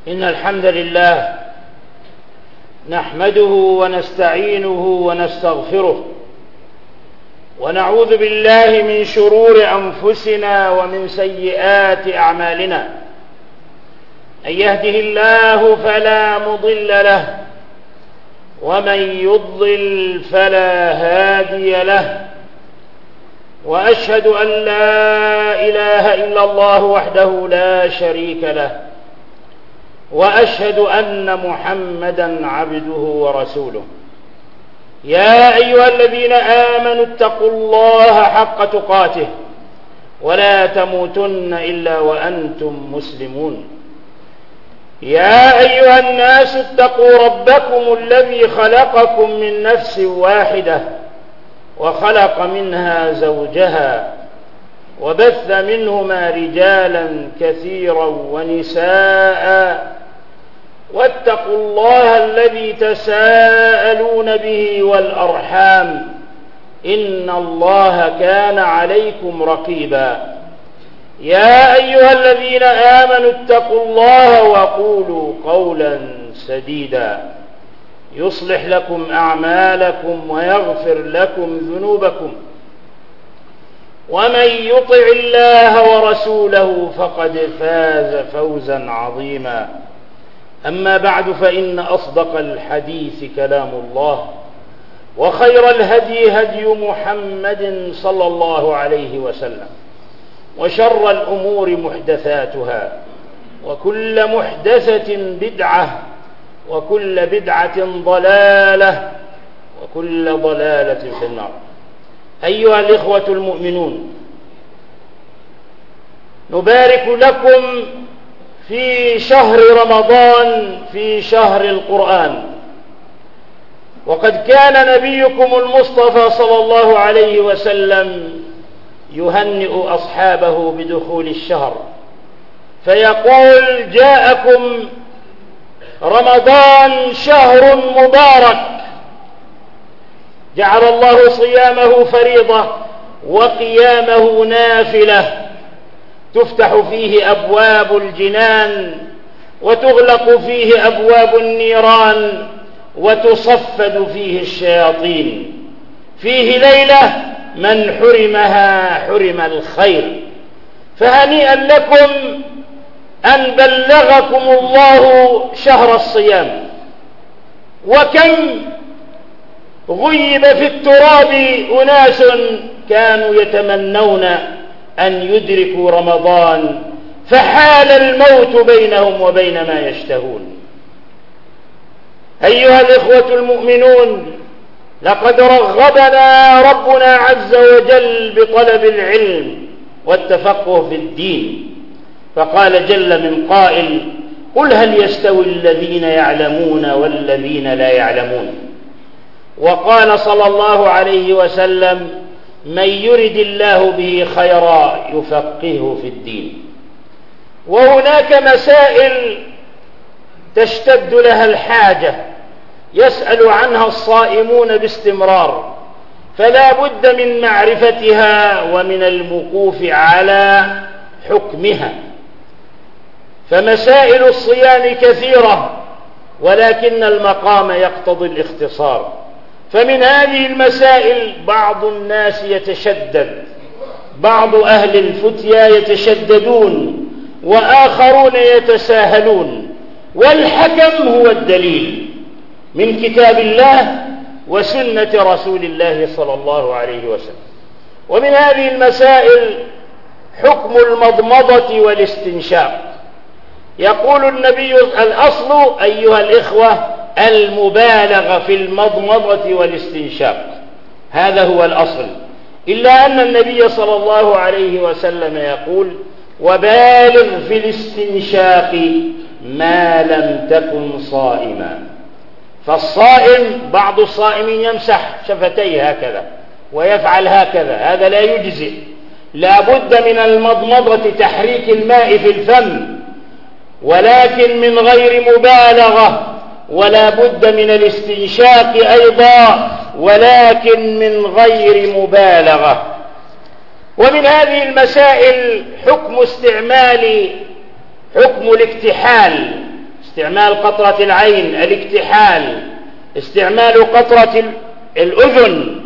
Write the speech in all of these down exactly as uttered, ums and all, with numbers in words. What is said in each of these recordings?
إن الحمد لله نحمده ونستعينه ونستغفره ونعوذ بالله من شرور أنفسنا ومن سيئات أعمالنا. من يهده الله فلا مضل له ومن يضلل فلا هادي له، وأشهد أن لا إله إلا الله وحده لا شريك له، وأشهد أن محمدا عبده ورسوله. يا أيها الذين آمنوا اتقوا الله حق تقاته ولا تموتن إلا وأنتم مسلمون. يا أيها الناس اتقوا ربكم الذي خلقكم من نفس واحدة وخلق منها زوجها وبث منهما رجالا كثيرا ونساء، واتقوا الله الذي تساءلون به والأرحام إن الله كان عليكم رقيبا. يا أيها الذين آمنوا اتقوا الله وقولوا قولا سديدا يصلح لكم أعمالكم ويغفر لكم ذنوبكم، ومن يطع الله ورسوله فقد فاز فوزا عظيما. أما بعد، فإن أصدق الحديث كلام الله، وخير الهدي هدي محمد صلى الله عليه وسلم، وشر الأمور محدثاتها، وكل محدثة بدعة، وكل بدعة ضلالة، وكل ضلالة في النار. أيها الإخوة المؤمنون، نبارك لكم في شهر رمضان، في شهر القرآن، وقد كان نبيكم المصطفى صلى الله عليه وسلم يهنئ أصحابه بدخول الشهر، فيقول: جاءكم رمضان شهر مبارك جعل الله صيامه فريضة وقيامه نافلة، تفتح فيه أبواب الجنان وتغلق فيه أبواب النيران وتصفد فيه الشياطين. فيه ليلة من حرمها حرم الخير. فهنيئا لكم أن بلغكم الله شهر الصيام. وكم غيب في التراب أناس كانوا يتمنون أن يدركوا رمضان، فحال الموت بينهم وبين ما يشتهون. أيها الإخوة المؤمنون، لقد رغبنا ربنا عز وجل بطلب العلم والتفقه في الدين، فقال جل من قائل: قل هل يستوي الذين يعلمون والذين لا يعلمون. وقال صلى الله عليه وسلم: من يرد الله به خيرا يفقهه في الدين. وهناك مسائل تشتد لها الحاجة، يسأل عنها الصائمون باستمرار، فلا بد من معرفتها ومن الوقوف على حكمها. فمسائل الصيام كثيرة، ولكن المقام يقتضي الاختصار. فمن هذه المسائل بعض الناس يتشدد، بعض أهل الفتيا يتشددون، وآخرون يتساهلون، والحكم هو الدليل من كتاب الله وسنة رسول الله صلى الله عليه وسلم. ومن هذه المسائل حكم المضمضة والاستنشاق. يقول النبي: الأصل أيها الإخوة المبالغة في المضمضة والاستنشاق، هذا هو الأصل، إلا أن النبي صلى الله عليه وسلم يقول: وبالغ في الاستنشاق ما لم تكن صائما. فالصائم، بعض الصائمين يمسح شفتيه هكذا ويفعل هكذا، هذا لا يجزئ، لا بد من المضمضة، تحريك الماء في الفم، ولكن من غير مبالغة، ولا بد من الاستنشاق أيضا، ولكن من غير مبالغة. ومن هذه المسائل حكم استعمال حكم الاكتحال، استعمال قطرة العين، الاكتحال، استعمال قطرة الأذن،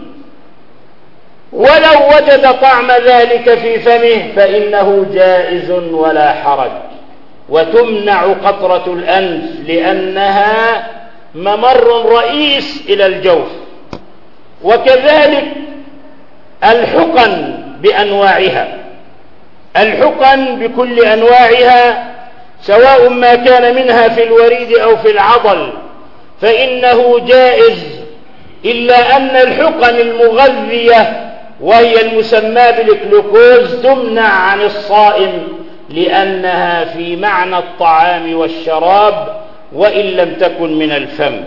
ولو وجد طعم ذلك في فمه فإنه جائز ولا حرج. وتمنع قطرة الأنف لأنها ممر رئيس إلى الجوف. وكذلك الحقن بأنواعها، الحقن بكل أنواعها سواء ما كان منها في الوريد أو في العضل فإنه جائز، إلا أن الحقن المغذية وهي المسمى بالجلوكوز تمنع عن الصائم لأنها في معنى الطعام والشراب وإن لم تكن من الفم.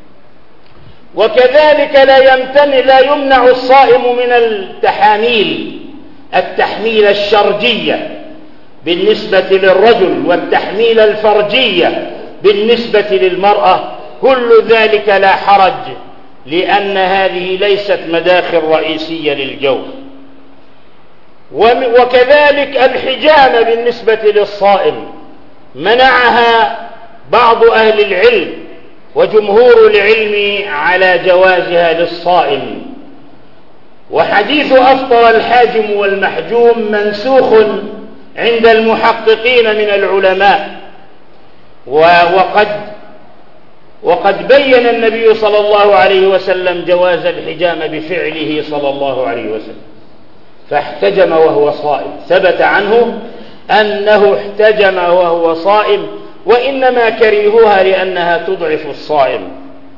وكذلك لا يمتنع لا يمنع الصائم من التحاميل، التحميل الشرجية بالنسبة للرجل والتحميل الفرجية بالنسبة للمرأة، كل ذلك لا حرج لأن هذه ليست مداخل رئيسية للجوف. وكذلك الحجامة بالنسبة للصائم منعها بعض أهل العلم وجمهور العلم على جوازها للصائم. وحديث أفطر الحاجم والمحجوم منسوخ عند المحققين من العلماء، وقد وقد بين النبي صلى الله عليه وسلم جواز الحجامة بفعله صلى الله عليه وسلم، فاحتجم وهو صائم، ثبت عنه أنه احتجم وهو صائم، وإنما كرهوها لأنها تضعف الصائم.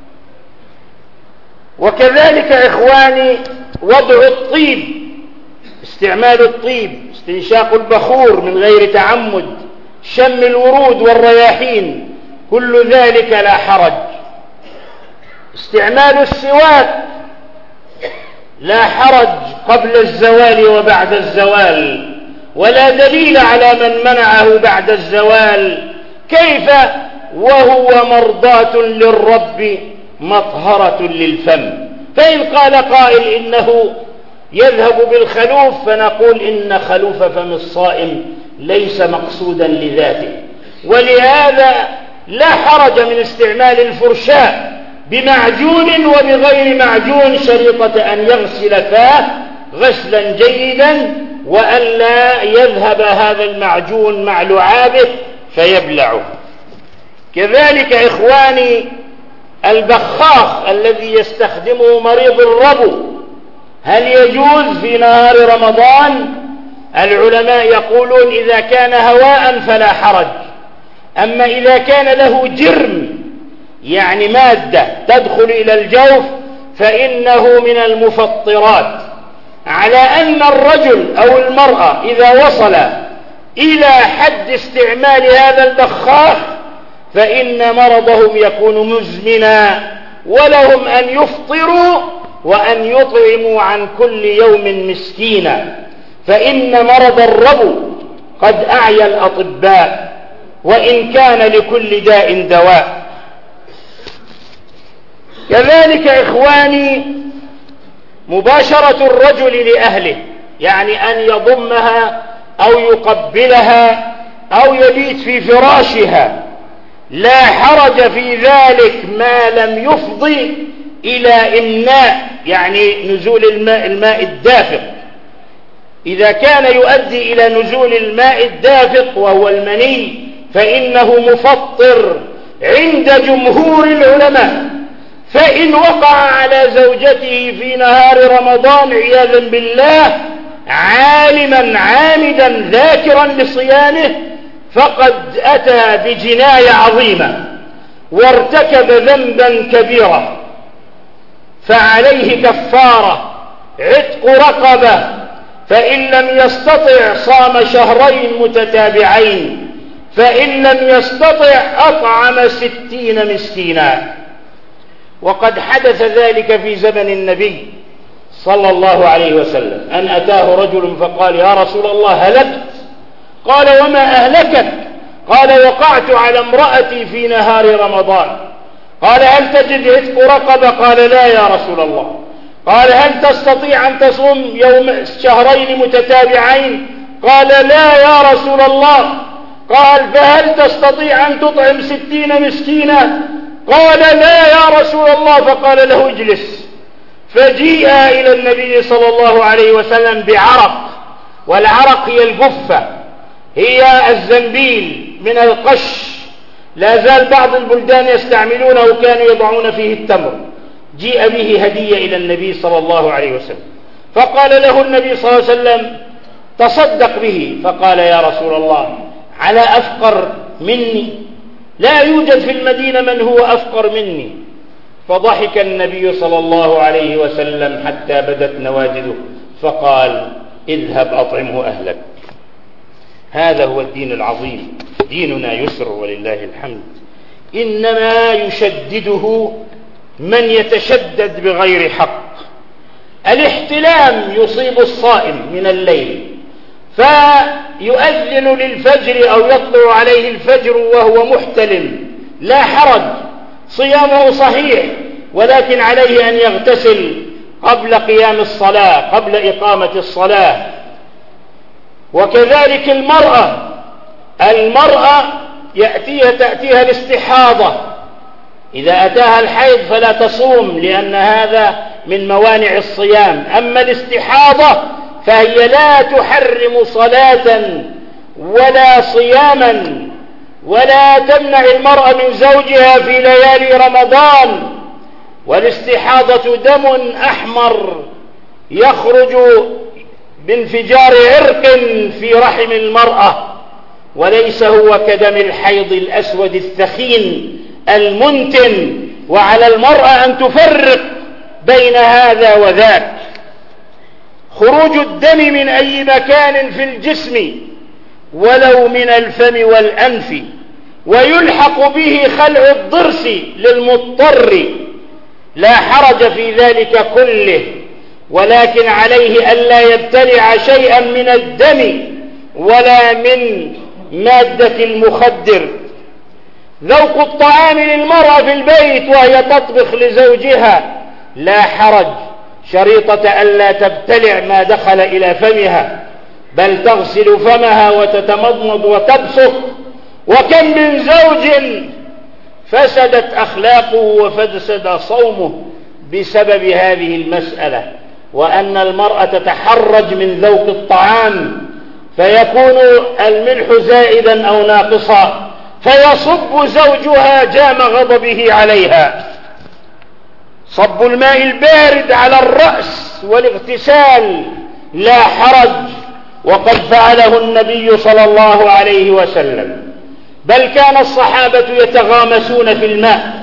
وكذلك إخواني وضع الطيب، استعمال الطيب، استنشاق البخور من غير تعمد، شم الورود والرياحين، كل ذلك لا حرج. استعمال السواك لا حرج قبل الزوال وبعد الزوال، ولا دليل على من منعه بعد الزوال، كيف وهو مرضاة للرب مطهرة للفم. فإن قال قائل إنه يذهب بالخلوف فنقول إن خلوف فم الصائم ليس مقصودا لذاته، ولهذا لا حرج من استعمال الفرشاة بمعجون وبغير معجون، شريطة أن يغسل فاه غسلا جيدا وألا يذهب هذا المعجون مع لعابه فيبلعه. كذلك إخواني البخاخ الذي يستخدمه مريض الربو، هل يجوز في نهار رمضان؟ العلماء يقولون إذا كان هواء فلا حرج، أما إذا كان له جرم يعني مادة تدخل إلى الجوف فإنه من المفطرات، على أن الرجل أو المرأة إذا وصل إلى حد استعمال هذا البخاخ فإن مرضهم يكون مزمنا، ولهم أن يفطروا وأن يطعموا عن كل يوم مسكينا، فإن مرض الربو قد أعيا الأطباء، وإن كان لكل داء دواء. كذلك إخواني مباشرة الرجل لأهله، يعني أن يضمها أو يقبلها أو يبيت في فراشها، لا حرج في ذلك ما لم يفضي إلى إمناء، يعني نزول الماء الماء الدافق. إذا كان يؤدي إلى نزول الماء الدافق وهو المني فإنه مفطر عند جمهور العلماء. فإن وقع على زوجته في نهار رمضان عياذا بالله عالما عامدا ذاكرا لصيامه فقد أتى بجناية عظيمة وارتكب ذنبا كبيرا، فعليه كفارة عتق رقبة، فإن لم يستطع صام شهرين متتابعين، فإن لم يستطع أطعم ستين مسكينا. وقد حدث ذلك في زمن النبي صلى الله عليه وسلم، أن أتاه رجل فقال: يا رسول الله هلكت. قال: وما أهلكك؟ قال: وقعت على امرأتي في نهار رمضان. قال: هل تجد عتق رقبة؟ قال: لا يا رسول الله. قال: هل تستطيع أن تصوم يوم شهرين متتابعين؟ قال: لا يا رسول الله. قال: فهل تستطيع أن تطعم ستين مسكينا؟ قال: لا يا رسول الله. فقال له: اجلس. فجيء إلى النبي صلى الله عليه وسلم بعرق، والعرق هي الجفة، هي الزنبيل من القش، لا زال بعض البلدان يستعملونه وكانوا يضعون فيه التمر. جيء به هدية إلى النبي صلى الله عليه وسلم، فقال له النبي صلى الله عليه وسلم: تصدق به. فقال: يا رسول الله، على أفقر مني؟ لا يوجد في المدينة من هو أفقر مني. فضحك النبي صلى الله عليه وسلم حتى بدت نواجذه، فقال: اذهب أطعمه أهلك. هذا هو الدين العظيم، ديننا يسر ولله الحمد، إنما يشدده من يتشدد بغير حق. الاحتلام يصيب الصائم من الليل فيؤذن للفجر أو يطلع عليه الفجر وهو محتلم، لا حرج، صيامه صحيح، ولكن عليه أن يغتسل قبل قيام الصلاة، قبل إقامة الصلاة. وكذلك المرأة المرأة يأتيها تأتيها الاستحاضة، إذا أتاها الحيض فلا تصوم لأن هذا من موانع الصيام. أما الاستحاضة فهي لا تحرم صلاة ولا صياما، ولا تمنع المرأة من زوجها في ليالي رمضان. والاستحاضة دم أحمر يخرج بانفجار عرق في رحم المرأة، وليس هو كدم الحيض الأسود الثخين المنتن، وعلى المرأة أن تفرق بين هذا وذاك. خروج الدم من أي مكان في الجسم ولو من الفم والأنف، ويلحق به خلع الضرس للمضطر، لا حرج في ذلك كله، ولكن عليه ألا يبتلع شيئا من الدم ولا من مادة المخدر. ذوق الطعام للمرأة في البيت وهي تطبخ لزوجها لا حرج، شريطة ألا تبتلع ما دخل إلى فمها، بل تغسل فمها وتتمضمض وتبصق. وكم من زوج فسدت أخلاقه وفسد صومه بسبب هذه المسألة، وأن المرأة تتحرج من ذوق الطعام فيكون الملح زائدا أو ناقصا فيصب زوجها جام غضبه عليها. صب الماء البارد على الرأس والاغتسال لا حرج، وقد فعله النبي صلى الله عليه وسلم، بل كان الصحابة يتغامسون في الماء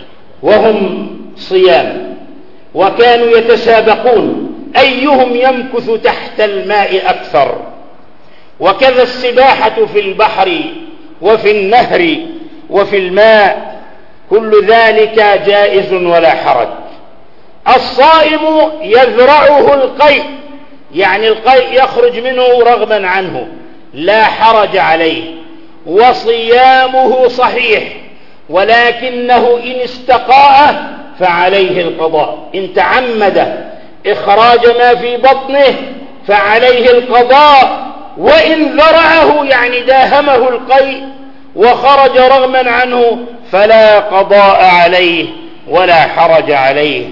وهم صيام، وكانوا يتسابقون أيهم يمكث تحت الماء أكثر. وكذا السباحة في البحر وفي النهر وفي الماء، كل ذلك جائز ولا حرج. الصائم يذرعه القيء، يعني القيء يخرج منه رغما عنه، لا حرج عليه، وصيامه صحيح، ولكنه إن استقاء فعليه القضاء. إن تعمد إخراج ما في بطنه فعليه القضاء، وإن ذرعه يعني داهمه القيء وخرج رغما عنه فلا قضاء عليه ولا حرج عليه.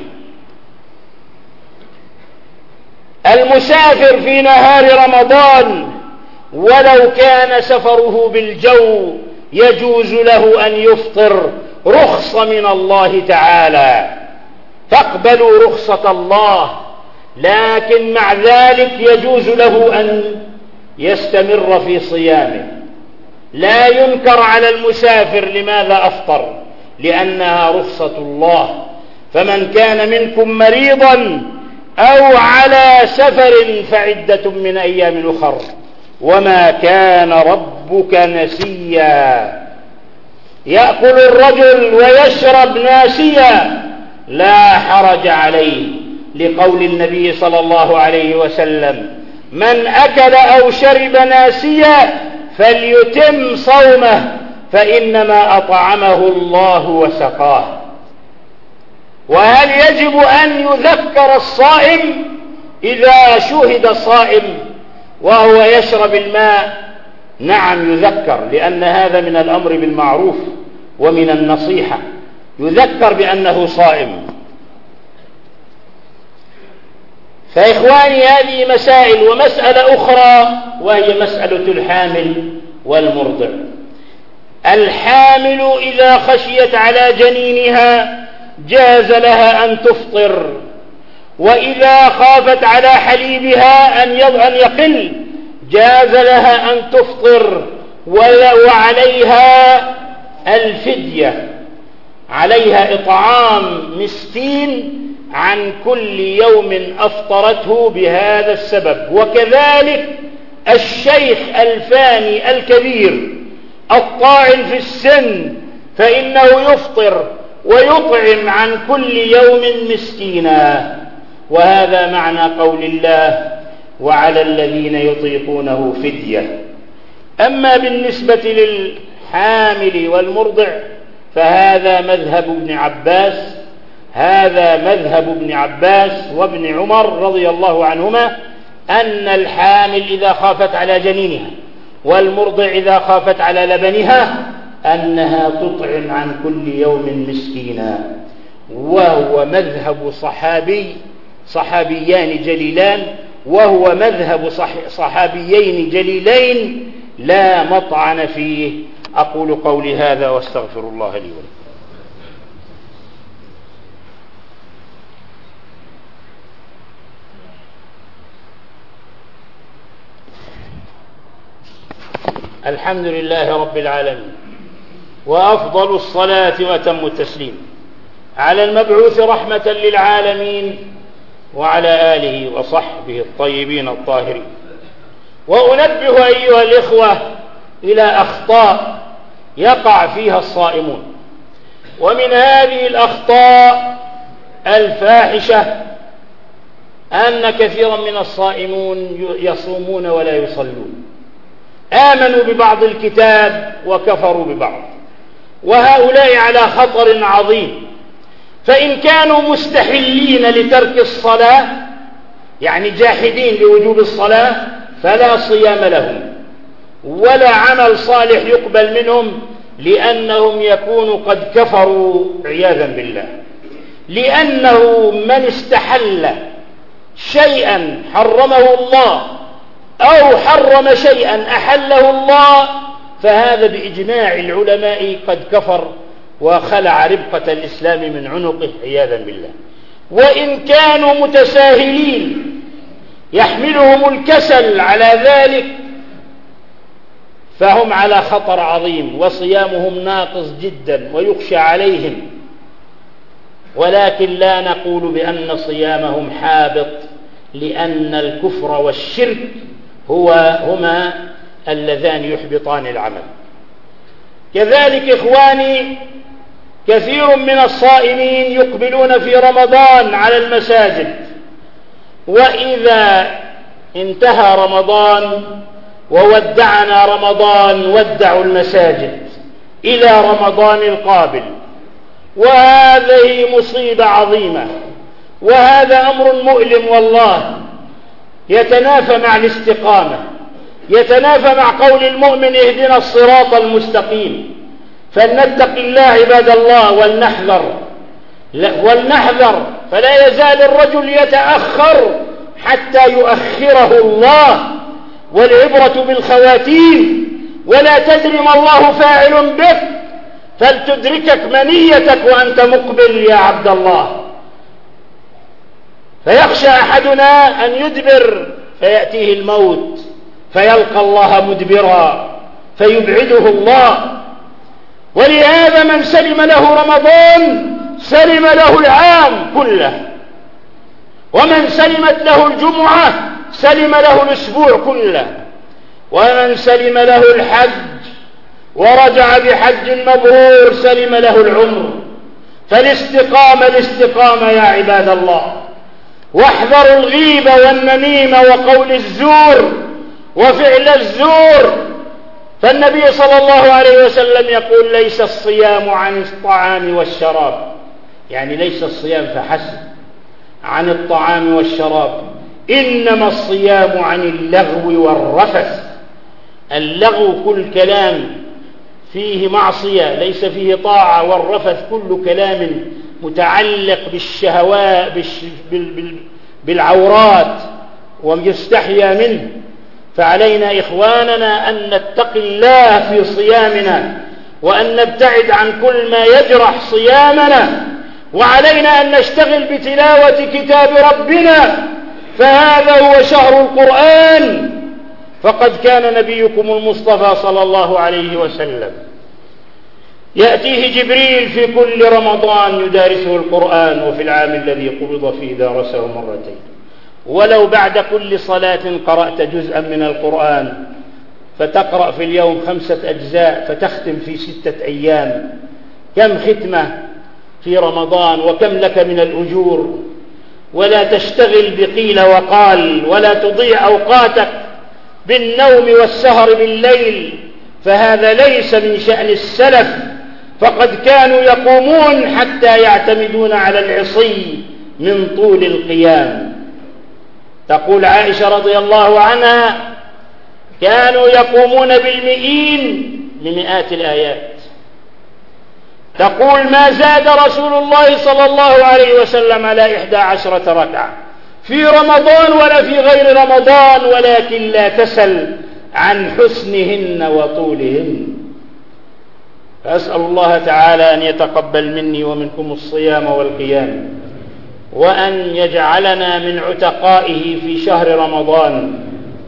المسافر في نهار رمضان ولو كان سفره بالجو يجوز له أن يفطر، رخصة من الله تعالى، فاقبلوا رخصة الله، لكن مع ذلك يجوز له أن يستمر في صيامه. لا ينكر على المسافر لماذا أفطر، لأنها رخصة الله. فمن كان منكم مريضا أو على سفر فعدة من أيام أخر، وما كان ربك نسيا. يأكل الرجل ويشرب ناسيا لا حرج عليه، لقول النبي صلى الله عليه وسلم: من أكل أو شرب ناسيا فليتم صومه فإنما أطعمه الله وسقاه. وهل يجب أن يذكر الصائم إذا شهد صائم وهو يشرب الماء نعم يذكر، لأن هذا من الأمر بالمعروف ومن النصيحة، يذكر بأنه صائم. فإخواني هذه مسائل. ومسألة أخرى وهي مسألة الحامل والمرضع. الحامل إذا خشيت على جنينها جاز لها أن تفطر، وإذا خافت على حليبها أن يقل جاز لها أن تفطر، وعليها الفدية، عليها إطعام مسكين عن كل يوم أفطرته بهذا السبب. وكذلك الشيخ الفاني الكبير الطاعن في السن فإنه يفطر ويطعم عن كل يوم مسكينا. وهذا معنى قول الله وعلى الذين يطيقونه فدية. أما بالنسبة للحامل والمرضع فهذا مذهب ابن عباس هذا مذهب ابن عباس وابن عمر رضي الله عنهما، أن الحامل إذا خافت على جنينها والمرضع إذا خافت على لبنها أنها تطعم عن كل يوم مسكينا. وهو مذهب صحابي صحابيان جليلان وهو مذهب صحابيين جليلين لا مطعن فيه. أقول قولي هذا واستغفر الله لي ولكم. الحمد لله رب العالمين، وأفضل الصلاة وأتم التسليم على المبعوث رحمة للعالمين وعلى آله وصحبه الطيبين الطاهرين. وأنبه أيها الإخوة إلى أخطاء يقع فيها الصائمون، ومن هذه الأخطاء الفاحشة أن كثيرا من الصائمون يصومون ولا يصلون، آمنوا ببعض الكتاب وكفروا ببعض، وهؤلاء على خطر عظيم. فإن كانوا مستحلين لترك الصلاة يعني جاحدين لوجوب الصلاة فلا صيام لهم ولا عمل صالح يقبل منهم، لأنهم يكونوا قد كفروا عياذا بالله. لأنه من استحل شيئا حرمه الله أو حرم شيئا أحله الله فهذا بإجماع العلماء قد كفر وخلع ربقة الإسلام من عنقه عياذا بالله. وإن كانوا متساهلين يحملهم الكسل على ذلك فهم على خطر عظيم وصيامهم ناقص جدا ويخشى عليهم، ولكن لا نقول بأن صيامهم حابط، لأن الكفر والشرك هو هما اللذان يحبطان العمل. كذلك إخواني كثير من الصائمين يقبلون في رمضان على المساجد، وإذا انتهى رمضان وودعنا رمضان ودعوا المساجد إلى رمضان القابل، وهذه مصيبة عظيمة، وهذا أمر مؤلم والله يتنافى مع الاستقامة، يتنافى مع قول المؤمن اهدنا الصراط المستقيم. فلنتق الله عباد الله ولنحذر ولنحذر فلا يزال الرجل يتأخر حتى يؤخره الله، والعبرة بالخواتيم، ولا تدري ما الله فاعل بك فلتدركك منيتك وأنت مقبل يا عبد الله. فيخشى أحدنا أن يدبر فيأتيه الموت فيلقى الله مدبرا فيبعده الله. ولهذا من سلم له رمضان سلم له العام كله، ومن سلمت له الجمعة سلم له الأسبوع كله، ومن سلم له الحج ورجع بحج مبرور سلم له العمر. فالاستقامة الاستقامة يا عباد الله، واحذروا الغيبة والنميمة وقول الزور وفعل الزور. فالنبي صلى الله عليه وسلم يقول ليس الصيام عن الطعام والشراب، يعني ليس الصيام فحسب عن الطعام والشراب، إنما الصيام عن اللغو والرفث. اللغو كل كلام فيه معصية ليس فيه طاعة، والرفث كل كلام متعلق بالشهوات بالعورات ويستحيا منه. فعلينا إخواننا أن نتقي الله في صيامنا، وأن نبتعد عن كل ما يجرح صيامنا، وعلينا أن نشتغل بتلاوة كتاب ربنا، فهذا هو شهر القرآن. فقد كان نبيكم المصطفى صلى الله عليه وسلم يأتيه جبريل في كل رمضان يدارسه القرآن، وفي العام الذي قبض فيه دارسه مرتين. ولو بعد كل صلاة قرأت جزءا من القرآن، فتقرأ في اليوم خمسة أجزاء فتختم في ستة أيام، كم ختمة في رمضان وكم لك من الأجور. ولا تشتغل بقيل وقال، ولا تضيع أوقاتك بالنوم والسهر بالليل، فهذا ليس من شأن السلف، فقد كانوا يقومون حتى يعتمدون على العصي من طول القيام. تقول عائشة رضي الله عنها: كانوا يقومون بالمئين لمئات الآيات. تقول: ما زاد رسول الله صلى الله عليه وسلم على إحدى عشرة ركعة في رمضان ولا في غير رمضان، ولكن لا تسل عن حسنهن وطولهن. فأسأل الله تعالى أن يتقبل مني ومنكم الصيام والقيام، وأن يجعلنا من عتقائه في شهر رمضان،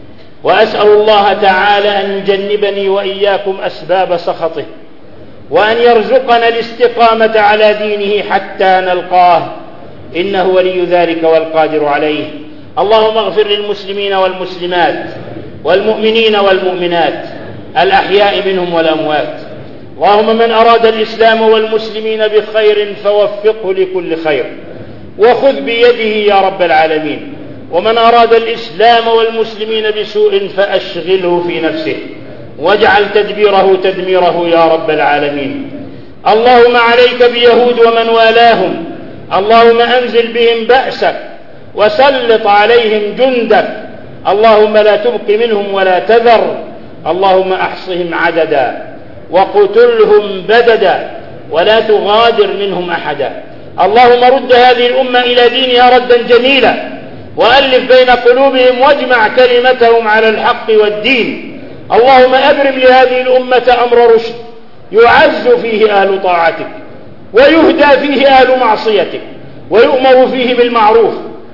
وأسأل الله تعالى أن يجنبني وإياكم أسباب سخطه، وأن يرزقنا الاستقامة على دينه حتى نلقاه، إنه ولي ذلك والقادر عليه. اللهم اغفر للمسلمين والمسلمات والمؤمنين والمؤمنات الأحياء منهم والأموات. اللهم من أراد الإسلام والمسلمين بخير فوفقه لكل خير، وخذ بيده يا رب العالمين. ومن أراد الإسلام والمسلمين بسوء فأشغله في نفسه، واجعل تدبيره تدميره يا رب العالمين. اللهم عليك بيهود ومن والاهم، اللهم أنزل بهم بأسك وسلط عليهم جندك، اللهم لا تبق منهم ولا تذر، اللهم أحصهم عددا وقتلهم بددا ولا تغادر منهم أحدا. اللهم رد هذه الأمة إلى دينها ردا جميلا، وألف بين قلوبهم واجمع كلمتهم على الحق والدين. اللهم أبرم لهذه الأمة أمر رشد يعز فيه أهل طاعتك، ويهدى فيه أهل معصيتك، ويؤمر فيه بالمعروف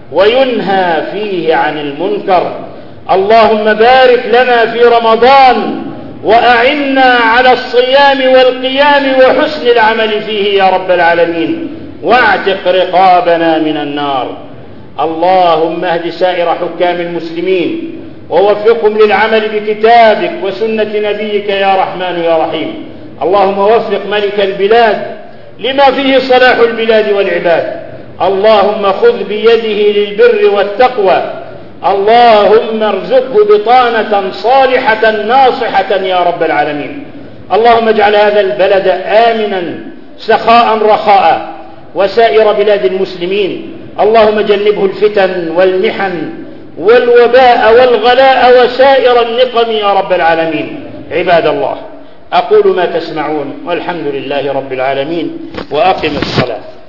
وينهى فيه عن المنكر. اللهم بارك لنا في رمضان، وأعنا على الصيام والقيام وحسن العمل فيه يا رب العالمين، واعتق رقابنا من النار. اللهم اهد سائر حكام المسلمين، ووفقهم للعمل بكتابك وسنة نبيك يا رحمن يا رحيم. اللهم وفق ملك البلاد لما فيه صلاح البلاد والعباد. اللهم خذ بيده للبر والتقوى. اللهم ارزقه بطانة صالحة ناصحة يا رب العالمين. اللهم اجعل هذا البلد آمنا سخاء رخاء، وسائر بلاد المسلمين. اللهم جنبه الفتن والمحن والوباء والغلاء وسائر النقم يا رب العالمين. عباد الله، أقول ما تسمعون، والحمد لله رب العالمين، وأقم الصلاة.